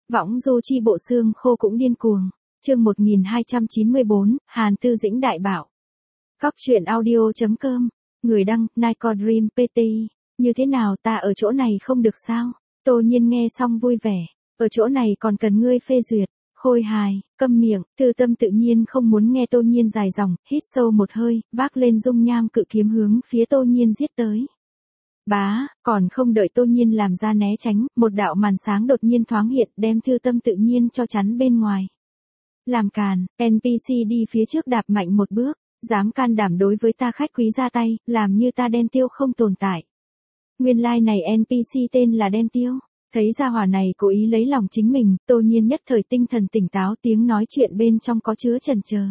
Võng du chi bộ xương khô cũng điên cuồng. Chương 1294, Hàn Tư Dĩnh đại bảo. Cóc truyện audio.com. Người đăng, Nico Dream PT. Như thế nào, ta ở chỗ này không được sao? Tô Nhiên nghe xong vui vẻ. Ở chỗ này còn cần ngươi phê duyệt. Khôi hài, câm miệng. Thư Tâm tự nhiên không muốn nghe Tô Nhiên dài dòng, hít sâu một hơi, vác lên dung nham cự kiếm hướng phía Tô Nhiên giết tới. Bá, còn không đợi Tô Nhiên làm ra né tránh, một đạo màn sáng đột nhiên thoáng hiện, đem Thư Tâm tự nhiên cho chắn bên ngoài. Làm càn, NPC đi phía trước đạp mạnh một bước, dám can đảm đối với ta khách quý ra tay, làm như ta Đen Tiêu không tồn tại. Nguyên lai này NPC tên là Đen Tiêu. Thấy gia hỏa này cố ý lấy lòng chính mình, Tô Nhiên nhất thời tinh thần tỉnh táo, tiếng nói chuyện bên trong có chứa chần chờ.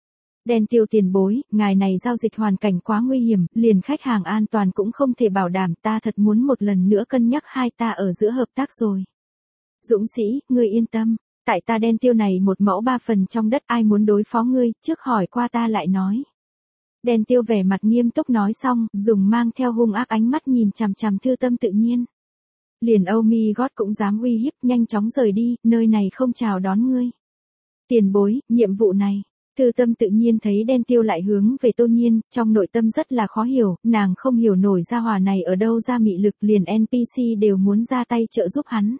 Đen Tiêu tiền bối, ngài này giao dịch hoàn cảnh quá nguy hiểm, liền khách hàng an toàn cũng không thể bảo đảm, ta thật muốn một lần nữa cân nhắc hai ta ở giữa hợp tác rồi. Dũng sĩ, ngươi yên tâm, tại ta Đen Tiêu này một mẫu ba phần trong đất, ai muốn đối phó ngươi, trước hỏi qua ta lại nói. Đen Tiêu vẻ mặt nghiêm túc nói xong, dùng mang theo hung ác ánh mắt nhìn chằm chằm Thư Tâm tự nhiên. Liền Oh My God cũng dám uy hiếp, nhanh chóng rời đi, nơi này không chào đón ngươi. Tiền bối, nhiệm vụ này. Thư Tâm tự nhiên thấy Đen Tiêu lại hướng về Tô Nhiên, trong nội tâm rất là khó hiểu, nàng không hiểu nổi gia hỏa này ở đâu ra mị lực, liền NPC đều muốn ra tay trợ giúp hắn.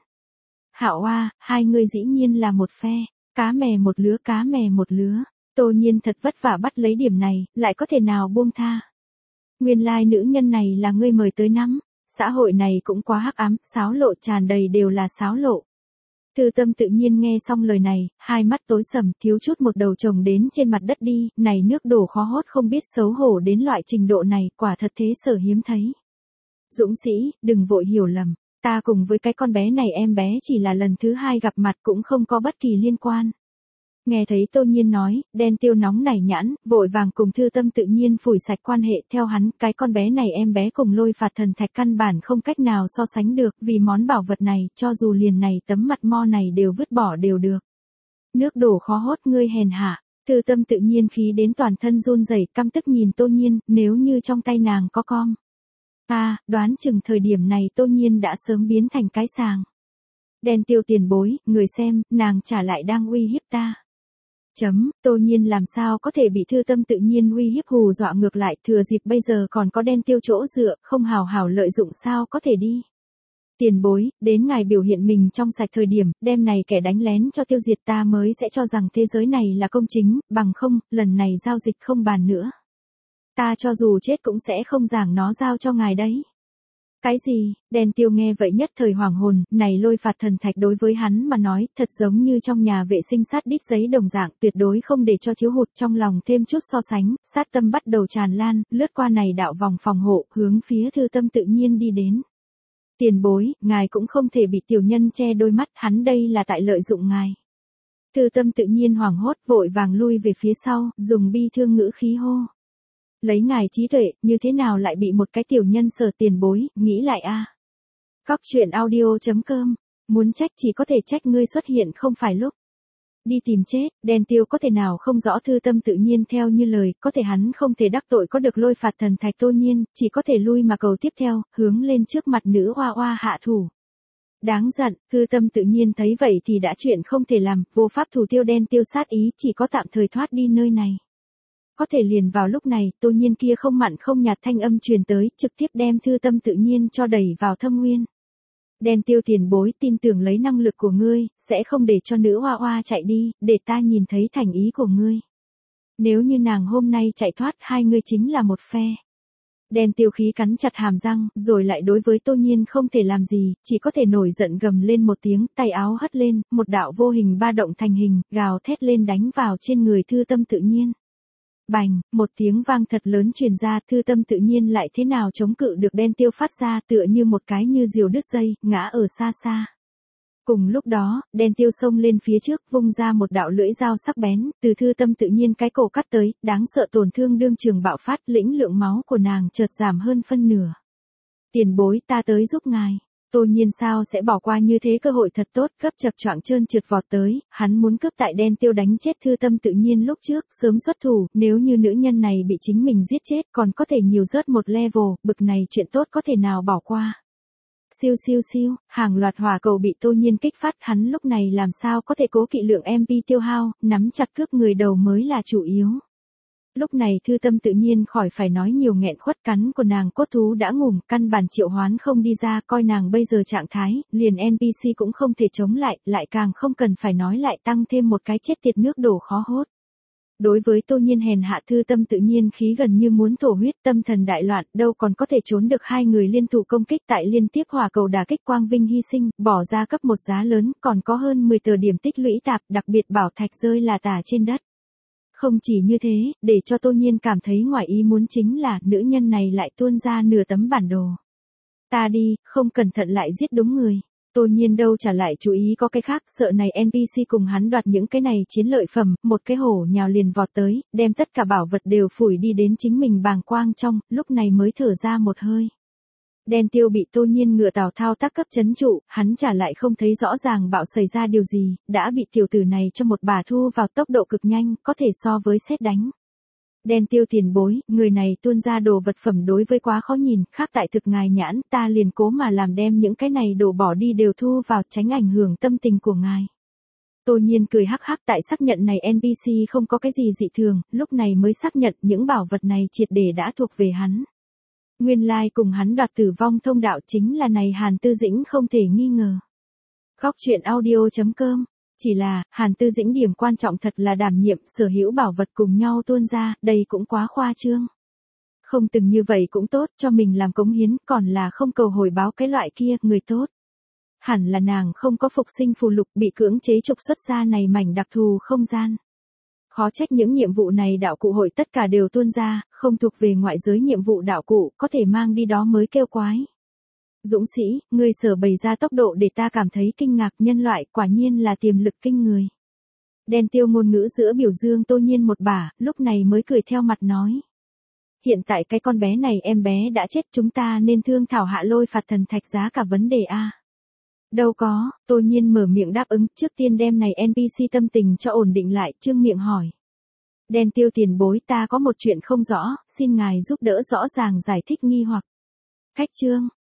Hạo Oa, hai người dĩ nhiên là một phe, cá mè một lứa, cá mè một lứa. Tô Nhiên thật vất vả bắt lấy điểm này, lại có thể nào buông tha. Nguyên lai nữ nhân này là ngươi mời tới nắm. Xã hội này cũng quá hắc ám, xáo lộ tràn đầy đều là xáo lộ. Thư Tâm tự nhiên nghe xong lời này, hai mắt tối sầm, thiếu chút một đầu chồng đến trên mặt đất đi, này nước đổ khó hốt không biết xấu hổ đến loại trình độ này, quả thật thế sở hiếm thấy. Dũng sĩ, đừng vội hiểu lầm, ta cùng với cái con bé này em bé chỉ là lần thứ hai gặp mặt cũng không có bất kỳ liên quan. Nghe thấy Tô Nhiên nói, Đen Tiêu nóng nảy nhãn, vội vàng cùng Thư Tâm tự nhiên phủi sạch quan hệ, theo hắn, cái con bé này em bé cùng Lôi Phạt Thần Thạch căn bản không cách nào so sánh được, vì món bảo vật này, cho dù liền này tấm mặt mo này đều vứt bỏ đều được. Nước đổ khó hốt, ngươi hèn hạ. Thư Tâm tự nhiên khí đến toàn thân run rẩy, căm tức nhìn Tô Nhiên, nếu như trong tay nàng có com. Đoán chừng thời điểm này Tô Nhiên đã sớm biến thành cái sàng. Đen Tiêu tiền bối, người xem, nàng trả lại đang uy hiếp ta. Tô Nhiên làm sao có thể bị Thư Tâm tự nhiên uy hiếp hù dọa ngược lại, thừa dịp bây giờ còn có Đen Tiêu chỗ dựa, không hào hảo lợi dụng sao có thể đi. Tiền bối, đến ngài biểu hiện mình trong sạch thời điểm, đem này kẻ đánh lén cho tiêu diệt ta mới sẽ cho rằng thế giới này là công chính, bằng không, lần này giao dịch không bàn nữa. Ta cho dù chết cũng sẽ không giảng nó giao cho ngài đấy. Cái gì? Đen Tiêu nghe vậy nhất thời hoàng hồn, này Lôi Phạt Thần Thạch đối với hắn mà nói, thật giống như trong nhà vệ sinh sát đít giấy đồng dạng, tuyệt đối không để cho thiếu hụt, trong lòng thêm chút so sánh, sát tâm bắt đầu tràn lan, lướt qua này đạo vòng phòng hộ, hướng phía Thư Tâm tự nhiên đi đến. Tiền bối, ngài cũng không thể bị tiểu nhân che đôi mắt, hắn đây là tại lợi dụng ngài. Thư Tâm tự nhiên hoảng hốt, vội vàng lui về phía sau, dùng bi thương ngữ khí hô. Lấy ngài trí tuệ, như thế nào lại bị một cái tiểu nhân sở tiền bối, nghĩ lại a. Cóc truyện audio.com, muốn trách chỉ có thể trách ngươi xuất hiện không phải lúc. Đi tìm chết, Đen Tiêu có thể nào không rõ Thư Tâm tự nhiên theo như lời, có thể hắn không thể đắc tội có được Lôi Phạt Thần Thạch Tô Nhiên, chỉ có thể lui mà cầu tiếp theo, hướng lên trước mặt nữ oa oa hạ thủ. Đáng giận, Thư Tâm tự nhiên thấy vậy thì đã chuyện không thể làm, vô pháp thủ tiêu Đen Tiêu sát ý, chỉ có tạm thời thoát đi nơi này. Có thể liền vào lúc này, Tô Nhiên kia không mặn không nhạt thanh âm truyền tới, trực tiếp đem Thư Tâm tự nhiên cho đẩy vào thâm nguyên. Đen Tiêu tiền bối, tin tưởng lấy năng lực của ngươi, sẽ không để cho nữ oa oa chạy đi, để ta nhìn thấy thành ý của ngươi. Nếu như nàng hôm nay chạy thoát, hai ngươi chính là một phe. Đen Tiêu khí cắn chặt hàm răng, rồi lại đối với Tô Nhiên không thể làm gì, chỉ có thể nổi giận gầm lên một tiếng, tay áo hất lên, một đạo vô hình ba động thành hình, gào thét lên đánh vào trên người Thư Tâm tự nhiên. Bành, một tiếng vang thật lớn truyền ra, Thư Tâm tự nhiên lại thế nào chống cự được Đen Tiêu phát ra, tựa như một cái như diều đứt dây, ngã ở xa xa. Cùng lúc đó, Đen Tiêu xông lên phía trước, vung ra một đạo lưỡi dao sắc bén, từ Thư Tâm tự nhiên cái cổ cắt tới, đáng sợ tổn thương đương trường bạo phát, lĩnh lượng máu của nàng chợt giảm hơn phân nửa. Tiền bối, ta tới giúp ngài. Tô Nhiên sao sẽ bỏ qua như thế cơ hội thật tốt, cấp chập choạng trơn trượt vọt tới, hắn muốn cướp tại Đen Tiêu đánh chết Thư Tâm tự nhiên lúc trước, sớm xuất thủ, nếu như nữ nhân này bị chính mình giết chết, còn có thể nhiều rớt một level, bực này chuyện tốt có thể nào bỏ qua. Siêu siêu siêu, hàng loạt hỏa cầu bị Tô Nhiên kích phát, hắn lúc này làm sao có thể cố kỵ lượng MP tiêu hao, nắm chặt cướp người đầu mới là chủ yếu. Lúc này Thư Tâm tự nhiên khỏi phải nói nhiều, nghẹn khuất cắn của nàng cốt thú đã ngủm, căn bản triệu hoán không đi ra, coi nàng bây giờ trạng thái, liền NPC cũng không thể chống lại càng không cần phải nói lại tăng thêm một cái chết tiệt nước đổ khó hốt. Đối với Tô Nhiên hèn hạ, Thư Tâm tự nhiên khí gần như muốn thổ huyết, tâm thần đại loạn, đâu còn có thể trốn được hai người liên thủ công kích, tại liên tiếp hỏa cầu đả kích quang vinh hy sinh, bỏ ra cấp một giá lớn, còn có hơn 10 tờ điểm tích lũy tạp, đặc biệt bảo thạch rơi là tả trên đất. Không chỉ như thế, để cho Tô Nhiên cảm thấy ngoài ý muốn chính là nữ nhân này lại tuôn ra nửa tấm bản đồ. Ta đi, không cẩn thận lại giết đúng người. Tô Nhiên đâu trả lại chú ý có cái khác, sợ này NPC cùng hắn đoạt những cái này chiến lợi phẩm, một cái hổ nhào liền vọt tới, đem tất cả bảo vật đều phủi đi đến chính mình bàng quang trong, lúc này mới thở ra một hơi. Đen Tiêu bị Tô Nhiên ngựa Tào Thao tác cấp trấn trụ, hắn trả lại không thấy rõ ràng bạo xảy ra điều gì, đã bị tiểu tử này cho một bà thu vào tốc độ cực nhanh, có thể so với sét đánh. Đen Tiêu tiền bối, người này tuôn ra đồ vật phẩm đối với quá khó nhìn, khác tại thực ngài nhãn, ta liền cố mà làm đem những cái này đồ bỏ đi đều thu vào, tránh ảnh hưởng tâm tình của ngài. Tô Nhiên cười hắc hắc, tại xác nhận này NPC không có cái gì dị thường, lúc này mới xác nhận những bảo vật này triệt để đã thuộc về hắn. Nguyên lai cùng hắn đoạt tử vong thông đạo chính là này Hàn Tư Dĩnh không thể nghi ngờ. Góc truyện audio.com. Chỉ là, Hàn Tư Dĩnh điểm quan trọng thật là đảm nhiệm sở hữu bảo vật cùng nhau tuôn ra, đây cũng quá khoa trương. Không từng như vậy cũng tốt, cho mình làm cống hiến, còn là không cầu hồi báo cái loại kia, người tốt. Hẳn là nàng không có phục sinh phù lục, bị cưỡng chế trục xuất ra này mảnh đặc thù không gian. Khó trách những nhiệm vụ này đạo cụ hội tất cả đều tuôn ra, không thuộc về ngoại giới nhiệm vụ đạo cụ, có thể mang đi đó mới kêu quái. Dũng sĩ, ngươi sở bày ra tốc độ để ta cảm thấy kinh ngạc, nhân loại quả nhiên là tiềm lực kinh người. Đen Tiêu ngôn ngữ giữa biểu dương Tô Nhiên một bả, lúc này mới cười theo mặt nói. Hiện tại cái con bé này em bé đã chết, chúng ta nên thương thảo hạ lôi phạt thần thạch giá cả vấn đề a. Đâu có, Tô Nhiên mở miệng đáp ứng, trước tiên đem này NPC tâm tình cho ổn định lại, trương miệng hỏi. Đen Tiêu tiền bối, ta có một chuyện không rõ, xin ngài giúp đỡ rõ ràng giải thích nghi hoặc. Khách trương,